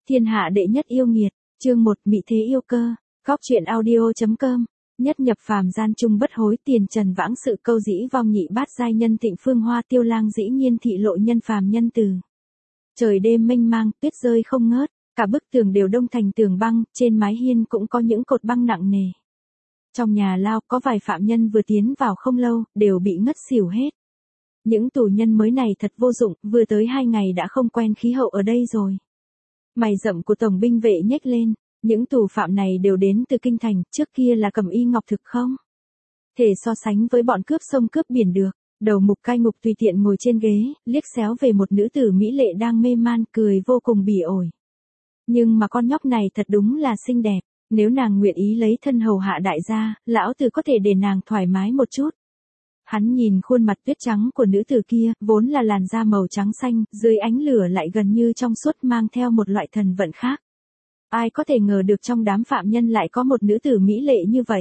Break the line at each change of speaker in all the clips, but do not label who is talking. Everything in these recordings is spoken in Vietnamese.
Thiên hạ đệ nhất yêu nghiệt, chương 1 Mị thế yêu cơ, Góc truyện audio.com, nhất nhập phàm gian trung bất hối tiền trần vãng sự câu dĩ vong nhị bát giai nhân thịnh phương hoa tiêu lang dĩ nhiên thị lộ nhân phàm nhân từ. Trời đêm mênh mang, tuyết rơi không ngớt, cả bức tường đều đông thành tường băng, trên mái hiên cũng có những cột băng nặng nề. Trong nhà lao có vài phạm nhân vừa tiến vào không lâu, đều bị ngất xỉu hết. Những tù nhân mới này thật vô dụng, vừa tới 2 ngày đã không quen khí hậu ở đây rồi. Mày rậm của tổng binh vệ nhếch lên, những tù phạm này đều đến từ kinh thành, trước kia là cầm y ngọc thực không? Thể so sánh với bọn cướp sông cướp biển được. Đầu mục cai ngục tùy tiện ngồi trên ghế, liếc xéo về một nữ tử mỹ lệ đang mê man, cười vô cùng bỉ ổi. Nhưng mà con nhóc này thật đúng là xinh đẹp, nếu nàng nguyện ý lấy thân hầu hạ đại gia, lão tử có thể để nàng thoải mái một chút. Hắn nhìn khuôn mặt tuyết trắng của nữ tử kia, vốn là làn da màu trắng xanh, dưới ánh lửa lại gần như trong suốt mang theo một loại thần vận khác. Ai có thể ngờ được trong đám phạm nhân lại có một nữ tử mỹ lệ như vậy.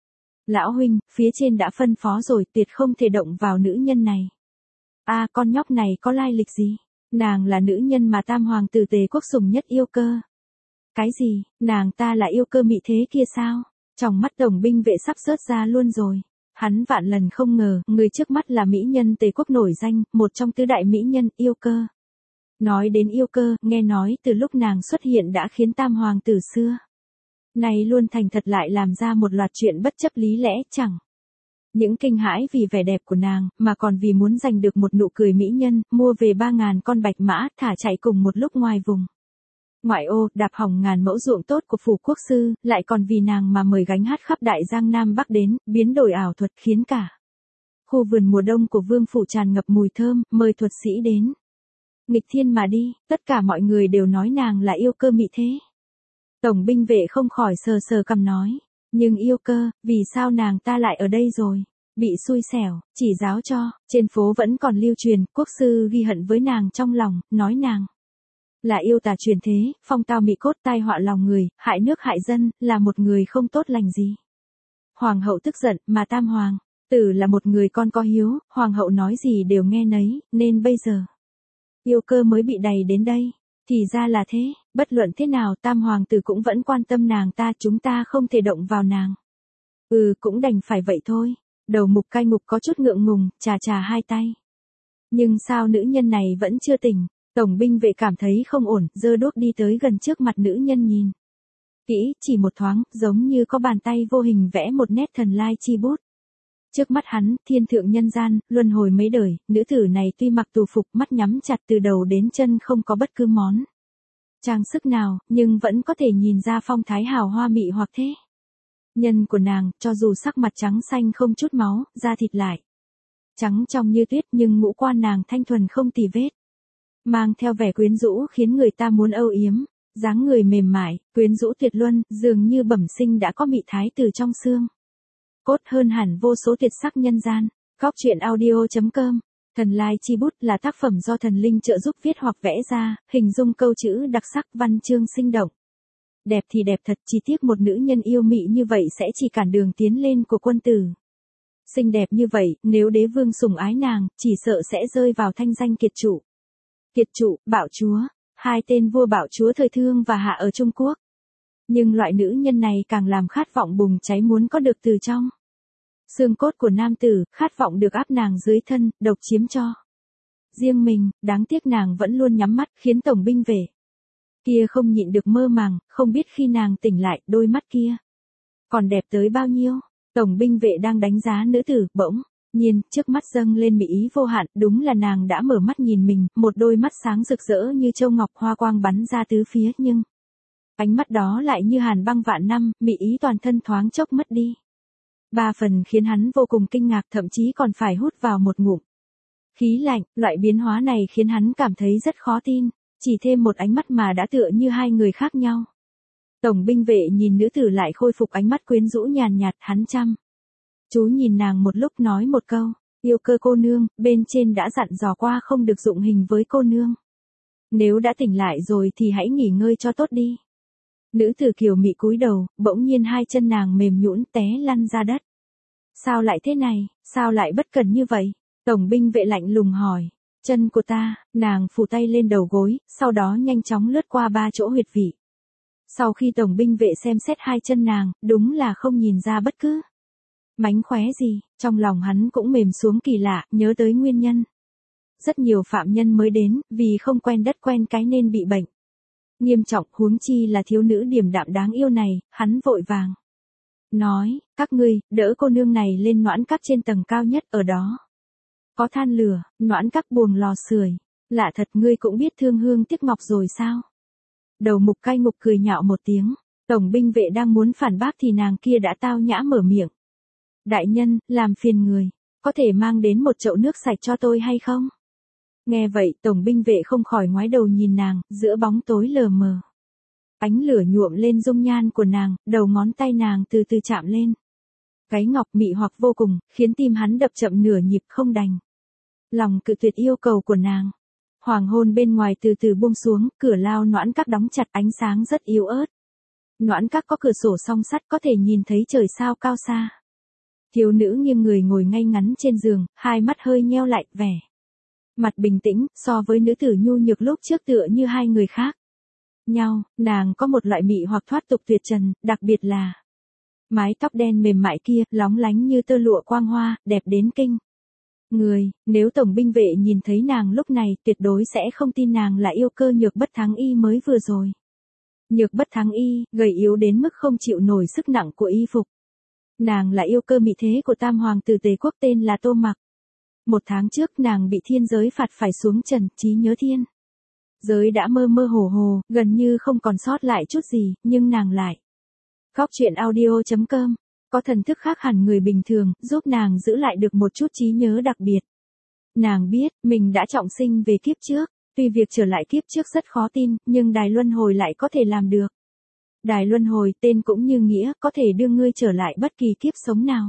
Lão huynh, phía trên đã phân phó rồi, tuyệt không thể động vào nữ nhân này. Con nhóc này có lai lịch gì? Nàng là nữ nhân mà tam hoàng tử Tề quốc sủng nhất yêu cơ. Cái gì, nàng ta là yêu cơ mị thế kia sao? Trong mắt tổng binh vệ sắp rớt ra luôn rồi. Hắn vạn lần không ngờ, người trước mắt là mỹ nhân Tề quốc nổi danh, một trong tứ đại mỹ nhân, yêu cơ. Nói đến yêu cơ, nghe nói từ lúc nàng xuất hiện đã khiến tam hoàng tử xưa này luôn thành thật lại làm ra một loạt chuyện bất chấp lý lẽ chẳng. Những kinh hãi vì vẻ đẹp của nàng, mà còn vì muốn giành được một nụ cười mỹ nhân, mua về 3.000 con bạch mã, thả chạy cùng một lúc ngoài vùng. Ngoại ô, đạp hỏng ngàn mẫu ruộng tốt của phủ quốc sư, lại còn vì nàng mà mời gánh hát khắp đại giang Nam Bắc đến, biến đổi ảo thuật khiến cả khu vườn mùa đông của vương phủ tràn ngập mùi thơm, mời thuật sĩ đến. Nghịch thiên mà đi, tất cả mọi người đều nói nàng là yêu cơ mị thế. Tổng binh vệ không khỏi sờ sờ cằm nói, nhưng yêu cơ, vì sao nàng ta lại ở đây rồi? Bị xui xẻo, chỉ giáo cho, trên phố vẫn còn lưu truyền, quốc sư ghi hận với nàng trong lòng, nói nàng là yêu tà truyền thế, phong tao mị cốt tai họa lòng người, hại nước hại dân, là một người không tốt lành gì. Hoàng hậu tức giận, mà tam hoàng tử là một người con có hiếu, hoàng hậu nói gì đều nghe nấy, nên bây giờ yêu cơ mới bị đày đến đây. Thì ra là thế, bất luận thế nào tam hoàng tử cũng vẫn quan tâm nàng ta, chúng ta không thể động vào nàng. Cũng đành phải vậy thôi. Đầu mục cai ngục có chút ngượng ngùng, chà hai tay. Nhưng sao nữ nhân này vẫn chưa tỉnh? Tổng binh vệ cảm thấy không ổn, giơ đuốc đi tới gần trước mặt nữ nhân nhìn kỹ, chỉ một thoáng, giống như có bàn tay vô hình vẽ một nét thần lai chi bút. Trước mắt hắn, thiên thượng nhân gian, luân hồi mấy đời, nữ tử này tuy mặc tù phục, mắt nhắm chặt từ đầu đến chân không có bất cứ món trang sức nào, nhưng vẫn có thể nhìn ra phong thái hào hoa mị hoặc thế. Nhân của nàng, cho dù sắc mặt trắng xanh không chút máu, da thịt lại trắng trong như tuyết, nhưng ngũ quan nàng thanh thuần không tì vết, mang theo vẻ quyến rũ khiến người ta muốn âu yếm, dáng người mềm mại, quyến rũ tuyệt luân, dường như bẩm sinh đã có mị thái từ trong xương cốt hơn hẳn vô số tuyệt sắc nhân gian. Góc truyện audio.com, Thần Lai Chi Bút là tác phẩm do thần linh trợ giúp viết hoặc vẽ ra, hình dung câu chữ đặc sắc, văn chương sinh động. Đẹp thì đẹp thật, chỉ tiếc một nữ nhân yêu mị như vậy sẽ chỉ cản đường tiến lên của quân tử. Xinh đẹp như vậy, nếu đế vương sủng ái nàng, chỉ sợ sẽ rơi vào thanh danh kiệt trụ. Kiệt trụ, bạo chúa, hai tên vua bạo chúa thời Thương và Hạ ở Trung Quốc. Nhưng loại nữ nhân này càng làm khát vọng bùng cháy muốn có được từ trong xương cốt của nam tử, khát vọng được áp nàng dưới thân, độc chiếm cho riêng mình, đáng tiếc nàng vẫn luôn nhắm mắt, khiến tổng binh vệ kia không nhịn được mơ màng, không biết khi nàng tỉnh lại, đôi mắt kia còn đẹp tới bao nhiêu. Tổng binh vệ đang đánh giá nữ tử, bỗng nhiên, trước mắt dâng lên mỹ ý vô hạn, đúng là nàng đã mở mắt nhìn mình, một đôi mắt sáng rực rỡ như châu ngọc, hoa quang bắn ra tứ phía, nhưng ánh mắt đó lại như hàn băng vạn năm, mỹ ý toàn thân thoáng chốc mất đi. 3 phần khiến hắn vô cùng kinh ngạc, thậm chí còn phải hút vào một ngụm khí lạnh, loại biến hóa này khiến hắn cảm thấy rất khó tin, chỉ thêm một ánh mắt mà đã tựa như hai người khác nhau. Tổng binh vệ nhìn nữ tử lại khôi phục ánh mắt quyến rũ nhàn nhạt, hắn chăm chú nhìn nàng một lúc nói một câu, yêu cơ cô nương, bên trên đã dặn dò qua không được dụng hình với cô nương. Nếu đã tỉnh lại rồi thì hãy nghỉ ngơi cho tốt đi. Nữ tử kiều mị cúi đầu, bỗng nhiên hai chân nàng mềm nhũn té lăn ra đất. Sao lại thế này, sao lại bất cần như vậy? Tổng binh vệ lạnh lùng hỏi. Chân của ta, nàng phủ tay lên đầu gối, sau đó nhanh chóng lướt qua 3 chỗ huyệt vị. Sau khi tổng binh vệ xem xét hai chân nàng, đúng là không nhìn ra bất cứ mánh khóe gì, trong lòng hắn cũng mềm xuống kỳ lạ, nhớ tới nguyên nhân. Rất nhiều phạm nhân mới đến, vì không quen đất quen cái nên bị bệnh nghiêm trọng, huống chi là thiếu nữ điềm đạm đáng yêu này, hắn vội vàng nói, các ngươi, đỡ cô nương này lên noãn các trên tầng cao nhất, ở đó có than lửa, noãn các buồng lò sưởi. Lạ thật, ngươi cũng biết thương hương tiếc ngọc rồi sao? Đầu mục cai ngục cười nhạo một tiếng, tổng binh vệ đang muốn phản bác thì nàng kia đã tao nhã mở miệng. Đại nhân, làm phiền người, có thể mang đến một chậu nước sạch cho tôi hay không? Nghe vậy, tổng binh vệ không khỏi ngoái đầu nhìn nàng, giữa bóng tối lờ mờ. Ánh lửa nhuộm lên dung nhan của nàng, đầu ngón tay nàng từ từ chạm lên. Cái ngọc mị hoặc vô cùng, khiến tim hắn đập chậm nửa nhịp không đành lòng cự tuyệt yêu cầu của nàng. Hoàng hôn bên ngoài từ từ buông xuống, cửa lao noãn các đóng chặt, ánh sáng rất yếu ớt. Noãn các có cửa sổ song sắt, có thể nhìn thấy trời sao cao xa. Thiếu nữ nghiêng người ngồi ngay ngắn trên giường, hai mắt hơi nheo lại, vẻ mặt bình tĩnh, so với nữ tử nhu nhược lúc trước tựa như hai người khác nhau, nàng có một loại mị hoặc thoát tục tuyệt trần, đặc biệt là mái tóc đen mềm mại kia, lóng lánh như tơ lụa quang hoa, đẹp đến kinh người. Nếu tổng binh vệ nhìn thấy nàng lúc này, tuyệt đối sẽ không tin nàng là yêu cơ Nhược Bất Thắng Y mới vừa rồi. Nhược Bất Thắng Y, gầy yếu đến mức không chịu nổi sức nặng của y phục. Nàng là yêu cơ mị thế của tam hoàng tử Tề quốc tên là Tô Mặc. 1 tháng trước nàng bị thiên giới phạt phải xuống trần, trí nhớ thiên giới đã mơ mơ hồ hồ, gần như không còn sót lại chút gì, nhưng nàng lại. Góc truyện audio.com có thần thức khác hẳn người bình thường, giúp nàng giữ lại được một chút trí nhớ đặc biệt. Nàng biết, mình đã trọng sinh về kiếp trước, tuy việc trở lại kiếp trước rất khó tin, nhưng đài luân hồi lại có thể làm được. Đài luân hồi, tên cũng như nghĩa, có thể đưa ngươi trở lại bất kỳ kiếp sống nào.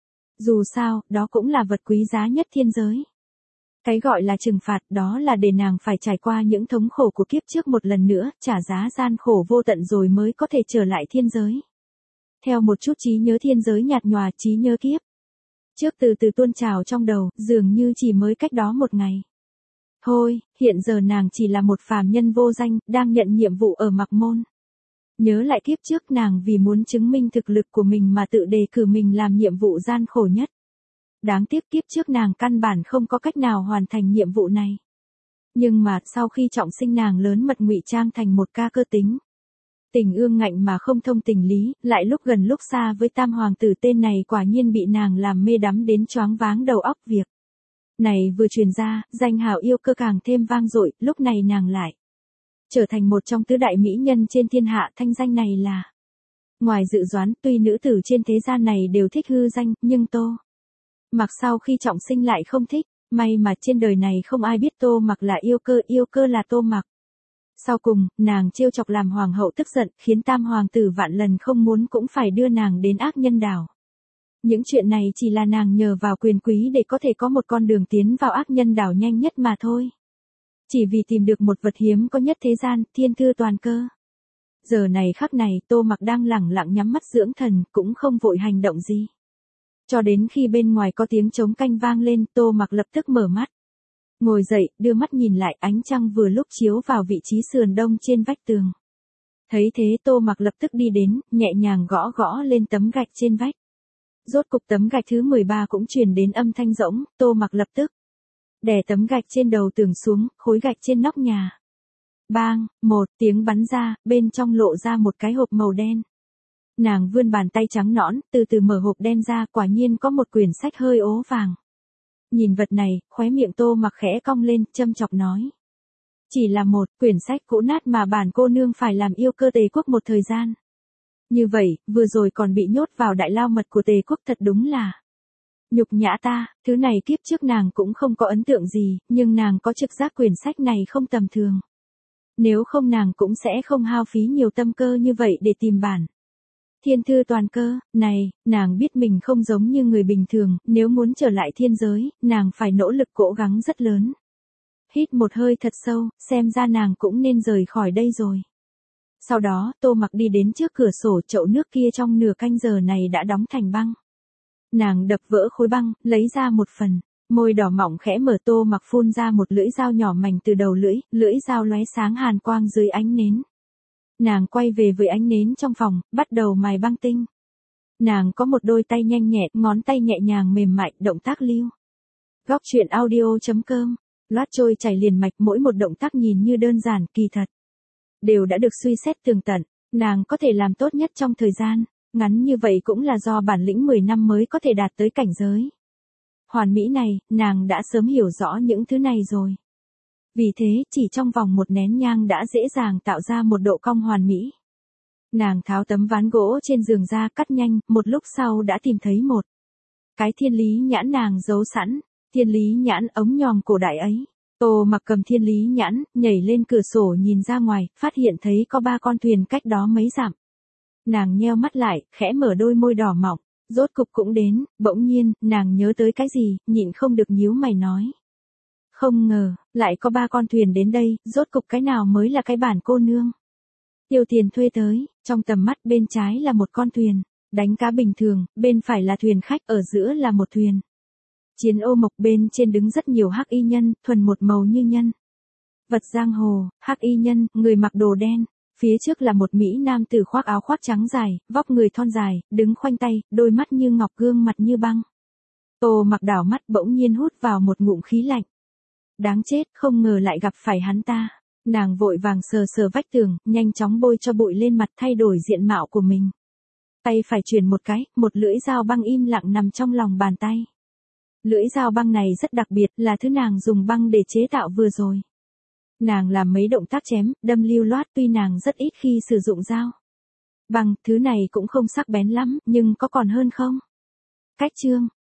Dù sao, đó cũng là vật quý giá nhất thiên giới. Cái gọi là trừng phạt, đó là để nàng phải trải qua những thống khổ của kiếp trước một lần nữa, trả giá gian khổ vô tận rồi mới có thể trở lại thiên giới. Theo một chút trí nhớ thiên giới nhạt nhòa, trí nhớ kiếp trước từ từ tuôn trào trong đầu, dường như chỉ mới cách đó 1 ngày. Thôi, hiện giờ nàng chỉ là một phàm nhân vô danh, đang nhận nhiệm vụ ở Mặc Môn. Nhớ lại kiếp trước nàng vì muốn chứng minh thực lực của mình mà tự đề cử mình làm nhiệm vụ gian khổ nhất. Đáng tiếc kiếp trước nàng căn bản không có cách nào hoàn thành nhiệm vụ này. Nhưng mà, sau khi trọng sinh nàng lớn mật ngụy trang thành một ca cơ tính. Tình ương ngạnh mà không thông tình lý, lại lúc gần lúc xa với tam hoàng tử tên này, quả nhiên bị nàng làm mê đắm đến choáng váng đầu óc. Việc này vừa truyền ra, danh hào yêu cơ càng thêm vang dội, lúc này nàng lại trở thành một trong tứ đại mỹ nhân trên thiên hạ. Thanh danh này là ngoài dự đoán, tuy nữ tử trên thế gian này đều thích hư danh, nhưng Tô Mặc sau khi trọng sinh lại không thích. May mà trên đời này không ai biết Tô Mặc là yêu cơ là Tô Mặc. Sau cùng, nàng trêu chọc làm hoàng hậu tức giận, khiến tam hoàng tử vạn lần không muốn cũng phải đưa nàng đến ác nhân đảo. Những chuyện này chỉ là nàng nhờ vào quyền quý để có thể có một con đường tiến vào ác nhân đảo nhanh nhất mà thôi. Chỉ vì tìm được một vật hiếm có nhất thế gian, thiên thư toàn cơ. Giờ này khắc này, Tô Mặc đang lẳng lặng nhắm mắt dưỡng thần, cũng không vội hành động gì. Cho đến khi bên ngoài có tiếng trống canh vang lên, Tô Mặc lập tức mở mắt. Ngồi dậy, đưa mắt nhìn lại, ánh trăng vừa lúc chiếu vào vị trí sườn đông trên vách tường. Thấy thế Tô Mặc lập tức đi đến, nhẹ nhàng gõ gõ lên tấm gạch trên vách. Rốt cục tấm gạch thứ 13 cũng truyền đến âm thanh rỗng, Tô Mặc lập tức đè tấm gạch trên đầu tường xuống, khối gạch trên nóc nhà. Bang, một tiếng bắn ra, bên trong lộ ra một cái hộp màu đen. Nàng vươn bàn tay trắng nõn, từ từ mở hộp đen ra, quả nhiên có một quyển sách hơi ố vàng. Nhìn vật này, khóe miệng Tô Mặc khẽ cong lên, châm chọc nói. Chỉ là một quyển sách cũ nát mà bản cô nương phải làm yêu cơ Tề quốc một thời gian. Như vậy, vừa rồi còn bị nhốt vào đại lao mật của Tề quốc, thật đúng là nhục nhã ta. Thứ này kiếp trước nàng cũng không có ấn tượng gì, nhưng nàng có trực giác quyển sách này không tầm thường. Nếu không nàng cũng sẽ không hao phí nhiều tâm cơ như vậy để tìm bản thiên thư toàn cơ này. Nàng biết mình không giống như người bình thường, nếu muốn trở lại thiên giới, nàng phải nỗ lực cố gắng rất lớn. Hít một hơi thật sâu, xem ra nàng cũng nên rời khỏi đây rồi. Sau đó, Tô Mặc đi đến trước cửa sổ, chậu nước kia trong nửa canh giờ này đã đóng thành băng. Nàng đập vỡ khối băng, lấy ra một phần Môi đỏ mọng khẽ mở, Tô Mặc phun ra một lưỡi dao nhỏ mảnh từ đầu lưỡi, lưỡi dao lóe sáng hàn quang dưới ánh nến. Nàng quay về với ánh nến trong phòng, bắt đầu mài băng tinh. Nàng có một đôi tay nhanh nhẹn, ngón tay nhẹ nhàng mềm mại, động tác lưu. Góc truyện audio.com, loát trôi chảy liền mạch, mỗi một động tác nhìn như đơn giản, kỳ thật đều đã được suy xét tường tận. Nàng có thể làm tốt nhất trong thời gian ngắn như vậy cũng là do bản lĩnh 10 năm mới có thể đạt tới cảnh giới hoàn mỹ này, nàng đã sớm hiểu rõ những thứ này rồi. Vì thế, chỉ trong vòng một nén nhang đã dễ dàng tạo ra một độ cong hoàn mỹ. Nàng tháo tấm ván gỗ trên giường ra, cắt nhanh, một lúc sau đã tìm thấy một cái thiên lý nhãn nàng giấu sẵn. Thiên lý nhãn ống nhòm cổ đại ấy. Tô Mặc cầm thiên lý nhãn, nhảy lên cửa sổ nhìn ra ngoài, phát hiện thấy có 3 con thuyền cách đó mấy dặm. Nàng nheo mắt lại, khẽ mở đôi môi đỏ mọng, rốt cục cũng đến. Bỗng nhiên, nàng nhớ tới cái gì, nhịn không được nhíu mày nói. Không ngờ, lại có 3 con thuyền đến đây, rốt cục cái nào mới là cái bản cô nương tiêu tiền thuê tới. Trong tầm mắt, bên trái là một con thuyền đánh cá bình thường, bên phải là thuyền khách, ở giữa là một thuyền chiến ô mộc, bên trên đứng rất nhiều hắc y nhân, thuần một màu như nhân vật giang hồ. Hắc y nhân, người mặc đồ đen. Phía trước là một mỹ nam tử khoác áo khoác trắng dài, vóc người thon dài, đứng khoanh tay, đôi mắt như ngọc, gương mặt như băng. Tô Mặc đảo mắt, bỗng nhiên hút vào một ngụm khí lạnh. Đáng chết, không ngờ lại gặp phải hắn ta. Nàng vội vàng sờ sờ vách tường, nhanh chóng bôi cho bụi lên mặt, thay đổi diện mạo của mình. Tay phải chuyển một cái, một lưỡi dao băng im lặng nằm trong lòng bàn tay. Lưỡi dao băng này rất đặc biệt, là thứ nàng dùng băng để chế tạo vừa rồi. Nàng làm mấy động tác chém, đâm lưu loát, tuy nàng rất ít khi sử dụng dao băng, thứ này cũng không sắc bén lắm, nhưng có còn hơn không? Cách chương